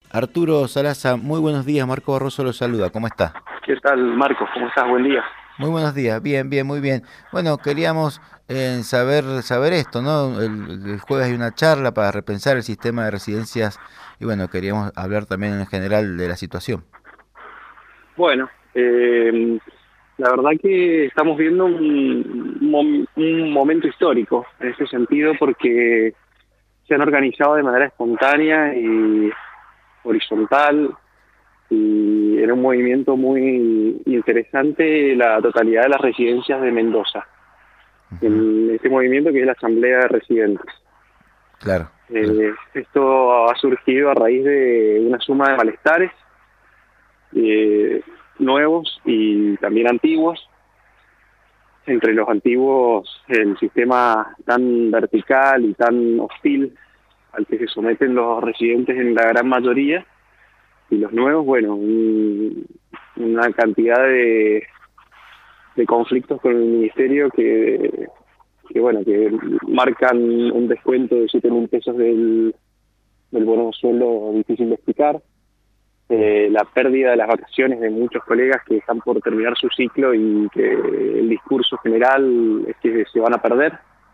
Arturo Salaza, muy buenos días. Marco Barroso lo saluda. ¿Cómo está? ¿Qué tal, Marcos? ¿Cómo estás? Buen día. Muy buenos días. Bien, bien, muy bien. Bueno, queríamos saber esto, ¿no? El jueves hay una charla para repensar el sistema de residencias y bueno, queríamos hablar también en general de la situación. Bueno, la verdad que estamos viendo un momento histórico en ese sentido porque se han organizado de manera espontánea y horizontal y era un movimiento muy interesante la totalidad de las residencias de Mendoza, Ujú. en este movimiento que es la Asamblea de Residentes. Claro, claro. Esto ha surgido a raíz de una suma de malestares eh, nuevos y también antiguos. Entre los antiguos, el sistema tan vertical y tan hostil al que se someten los residentes en la gran mayoría, y los nuevos, bueno, una cantidad de conflictos con el ministerio bueno, que marcan un descuento de 7.000 pesos del bono de sueldo difícil de explicar, la pérdida de las vacaciones de muchos colegas que están por terminar su ciclo y que el discurso general es que se van a perder.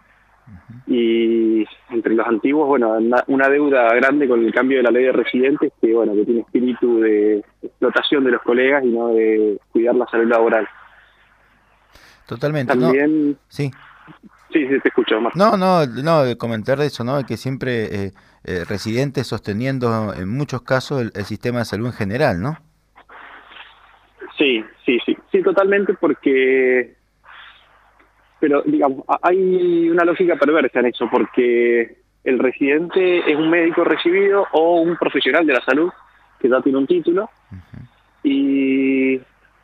Y entre los antiguos, bueno, una deuda grande con el cambio de la ley de residentes que, bueno, que tiene espíritu de explotación de los colegas y no de cuidar la salud laboral. Totalmente. No, También, sí. sí, sí, te escucho, Omar. No, de comentar de eso, ¿no? De que siempre residentes sosteniendo en muchos casos el sistema de salud en general, ¿no? Sí, sí, sí, sí, totalmente, porque pero digamos, hay una lógica perversa en eso, porque el residente es un médico recibido o un profesional de la salud que ya tiene un título y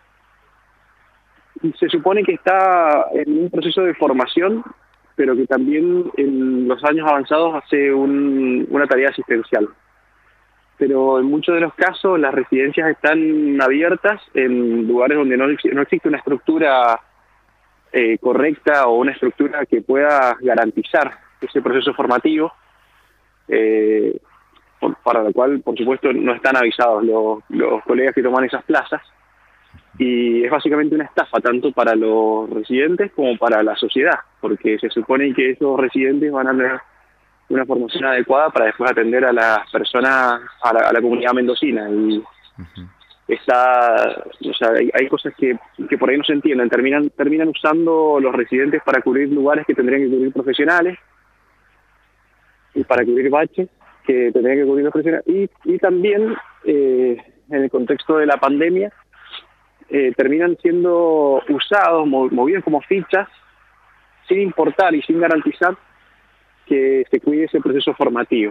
se supone que está en un proceso de formación, pero que también en los años avanzados hace una tarea asistencial. Pero en muchos de los casos las residencias están abiertas en lugares donde no existe una estructura correcta o una estructura que pueda garantizar ese proceso formativo, eh, para lo cual, por supuesto, no están avisados los colegas que toman esas plazas. Y es básicamente una estafa tanto para los residentes como para la sociedad, porque se supone que esos residentes van a tener una formación adecuada para después atender a las personas, a la comunidad mendocina. Y Ujú. o sea, hay cosas que por ahí no se entienden. Terminan usando los residentes para cubrir lugares que tendrían que cubrir profesionales y para cubrir baches que tendrían que cubrir los profesionales. Y también, en el contexto de la pandemia, terminan siendo usados, movidos como fichas, sin importar y sin garantizar que se cuide ese proceso formativo.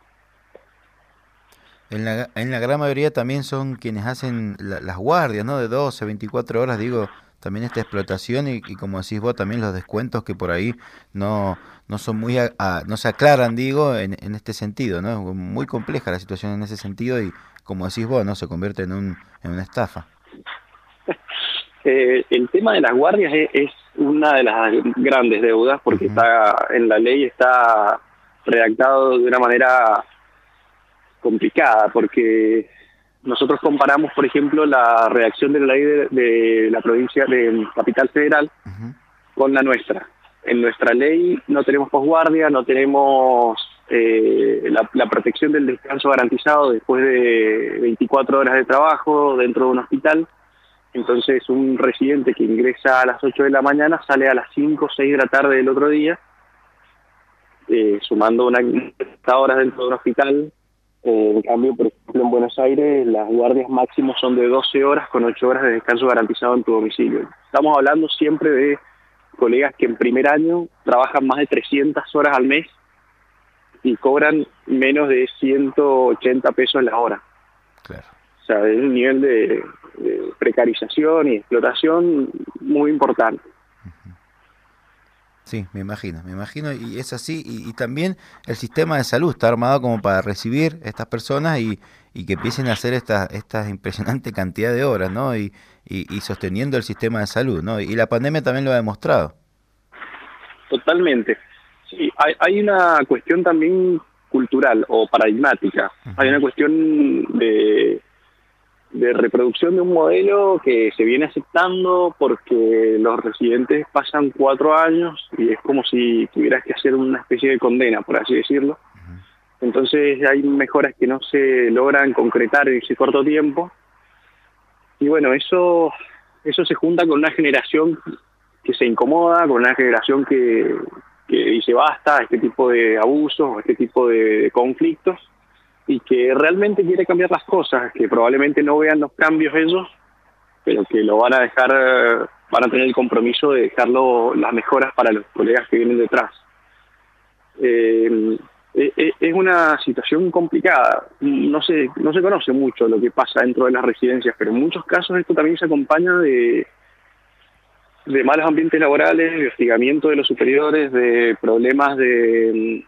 En la gran mayoría también son quienes hacen las guardias, ¿no? De 12, 24 horas, digo, también esta explotación y como decís vos, también los descuentos que por ahí no son muy, no se aclaran, digo, en este sentido, ¿no? Es muy compleja la situación en ese sentido y como decís vos, ¿no? Se convierte en una estafa. El tema de las guardias es una de las grandes deudas porque Ujú. está en la ley, está redactado de una manera complicada, porque nosotros comparamos, por ejemplo, la redacción de la ley de la provincia de Capital Federal Ujú. con la nuestra. En nuestra ley no tenemos posguardia, no tenemos la protección del descanso garantizado después de 24 horas de trabajo dentro de un hospital. Entonces, un residente que ingresa a las 8 de la mañana sale a las 5 o 6 de la tarde del otro día, sumando unas horas dentro de un hospital. En cambio, por ejemplo, en Buenos Aires, las guardias máximas son de 12 horas con 8 horas de descanso garantizado en tu domicilio. Estamos hablando siempre de colegas que en primer año trabajan más de 300 horas al mes y cobran menos de 180 pesos la hora. Claro. O sea, es un nivel de precarización y explotación muy importante. Sí, me imagino, y es así, y también el sistema de salud está armado como para recibir estas personas y que empiecen a hacer esta impresionante cantidad de horas, ¿no? Y sosteniendo el sistema de salud, ¿no? Y la pandemia también lo ha demostrado. Totalmente. Sí, hay una cuestión también cultural o paradigmática. Hay una cuestión de reproducción de un modelo que se viene aceptando porque los residentes pasan 4 años y es como si tuvieras que hacer una especie de condena, por así decirlo. Entonces hay mejoras que no se logran concretar en ese corto tiempo. Y bueno, eso se junta con una generación que se incomoda, con una generación que dice basta a este tipo de abusos, a este tipo de conflictos, y que realmente quiere cambiar las cosas, que probablemente no vean los cambios ellos, pero que lo van a dejar, van a tener el compromiso de dejarlo las mejoras para los colegas que vienen detrás. Es una situación complicada. No se conoce mucho lo que pasa dentro de las residencias, pero en muchos casos esto también se acompaña de malos ambientes laborales, de hostigamiento de los superiores, de problemas de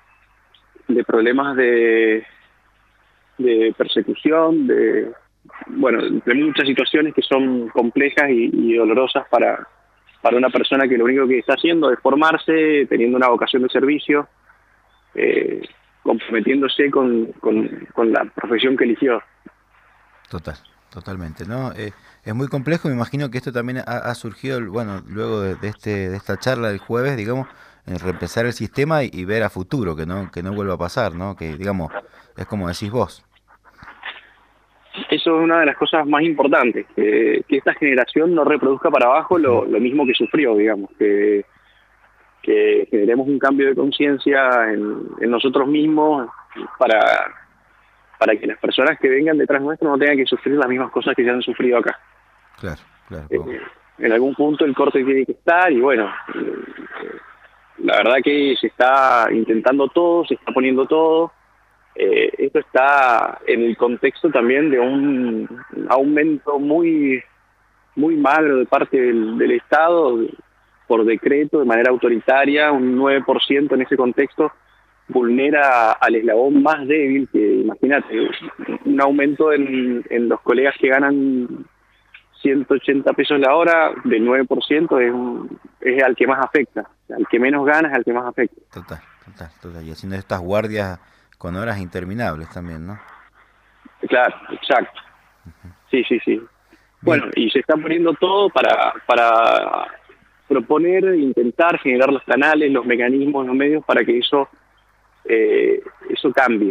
persecución, de muchas situaciones que son complejas y dolorosas para una persona que lo único que está haciendo es formarse, teniendo una vocación de servicio, comprometiéndose con la profesión que eligió. Totalmente, ¿no? Es muy complejo, me imagino que esto también ha surgido, bueno, luego de esta charla del jueves, digamos, en reempezar el sistema y ver a futuro, que no vuelva a pasar, ¿no? Que, digamos, es como decís vos. Eso es una de las cosas más importantes, que esta generación no reproduzca para abajo lo mismo que sufrió, digamos, que generemos un cambio de conciencia en nosotros mismos para que las personas que vengan detrás nuestro no tengan que sufrir las mismas cosas que ya han sufrido acá. Claro. En algún punto el corte tiene que estar y bueno, la verdad que se está intentando todo, se está poniendo todo. Esto está en el contexto también de un aumento muy magro de parte del Estado, por decreto, de manera autoritaria, un 9% en ese contexto vulnera al eslabón más débil, que imagínate, un aumento en los colegas que ganan 180 pesos la hora del 9% es al que más afecta, al que menos gana es al que más afecta. Total, y haciendo estas guardias con horas interminables también, ¿no? Claro, exacto. Sí. Bueno, y se está poniendo todo para proponer, intentar generar los canales, los mecanismos, los medios para que eso cambie.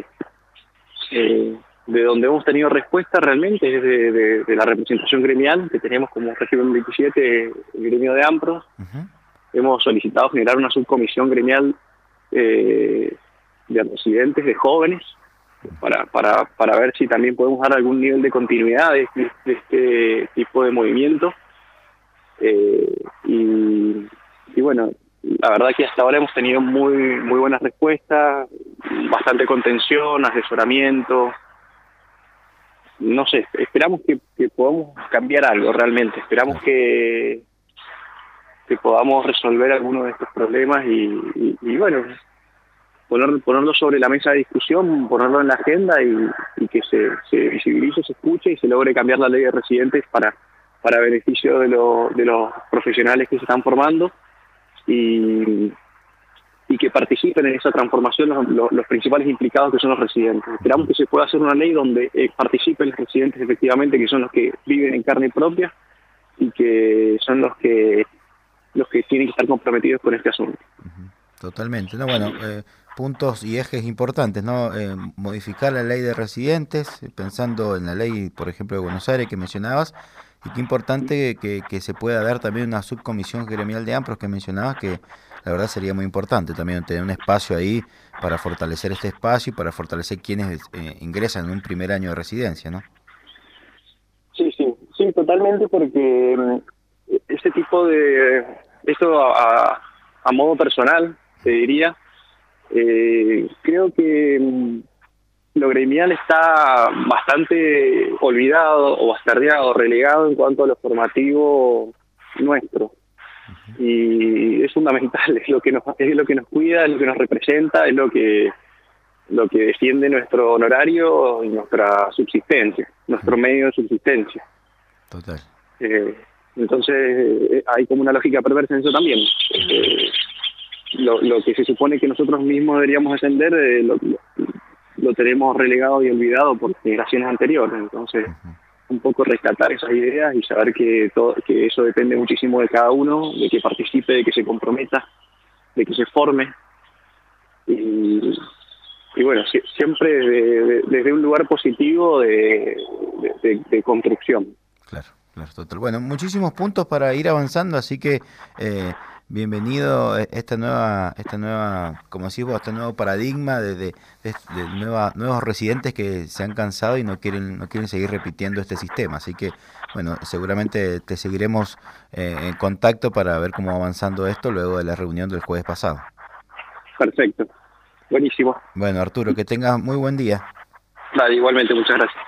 De donde hemos tenido respuesta realmente es de la representación gremial, que tenemos como régimen 27 el gremio de AMPROS. Hemos solicitado generar una subcomisión gremial de residentes, de jóvenes, para ver si también podemos dar algún nivel de continuidad de este tipo de movimiento. Y bueno, la verdad que hasta ahora hemos tenido muy buenas respuestas, bastante contención, asesoramiento. No sé, esperamos que podamos cambiar algo realmente, esperamos que podamos resolver algunos de estos problemas y bueno, ponerlo sobre la mesa de discusión, ponerlo en la agenda y que se visibilice, se escuche y se logre cambiar la ley de residentes para beneficio de los profesionales que se están formando y que participen en esa transformación los principales implicados, que son los residentes. Esperamos que se pueda hacer una ley donde participen los residentes efectivamente, que son los que viven en carne propia y que son los que tienen que estar comprometidos con este asunto. Totalmente, ¿no? Bueno, puntos y ejes importantes, ¿no? Modificar la ley de residentes, pensando en la ley, por ejemplo, de Buenos Aires que mencionabas, y qué importante que se pueda dar también una subcomisión gremial de AMPROS que mencionabas, que la verdad sería muy importante también tener un espacio ahí para fortalecer este espacio y para fortalecer quienes ingresan en un primer año de residencia, ¿no? Sí, totalmente, porque ese tipo de... Esto a modo personal, te diría, creo que lo gremial está bastante olvidado o bastardeado, relegado en cuanto a lo formativo nuestro. Y es fundamental, es lo que nos cuida, es lo que nos representa, es lo que defiende nuestro honorario y nuestra subsistencia, nuestro medio de subsistencia. Total. Entonces hay como una lógica perversa en eso también. Lo que se supone que nosotros mismos deberíamos defender, lo tenemos relegado y olvidado por generaciones anteriores. Entonces, un poco rescatar esas ideas y saber que que eso depende muchísimo de cada uno, de que participe, de que se comprometa, de que se forme. Y bueno, siempre desde un lugar positivo de construcción. Claro, claro, total. Bueno, muchísimos puntos para ir avanzando, así que bienvenido esta nueva, como decís vos, este nuevo paradigma de nuevos residentes que se han cansado y no quieren seguir repitiendo este sistema. Así que, bueno, seguramente te seguiremos en contacto para ver cómo va avanzando esto luego de la reunión del jueves pasado. Perfecto. Buenísimo. Bueno, Arturo, que tengas muy buen día. Vale, igualmente, muchas gracias.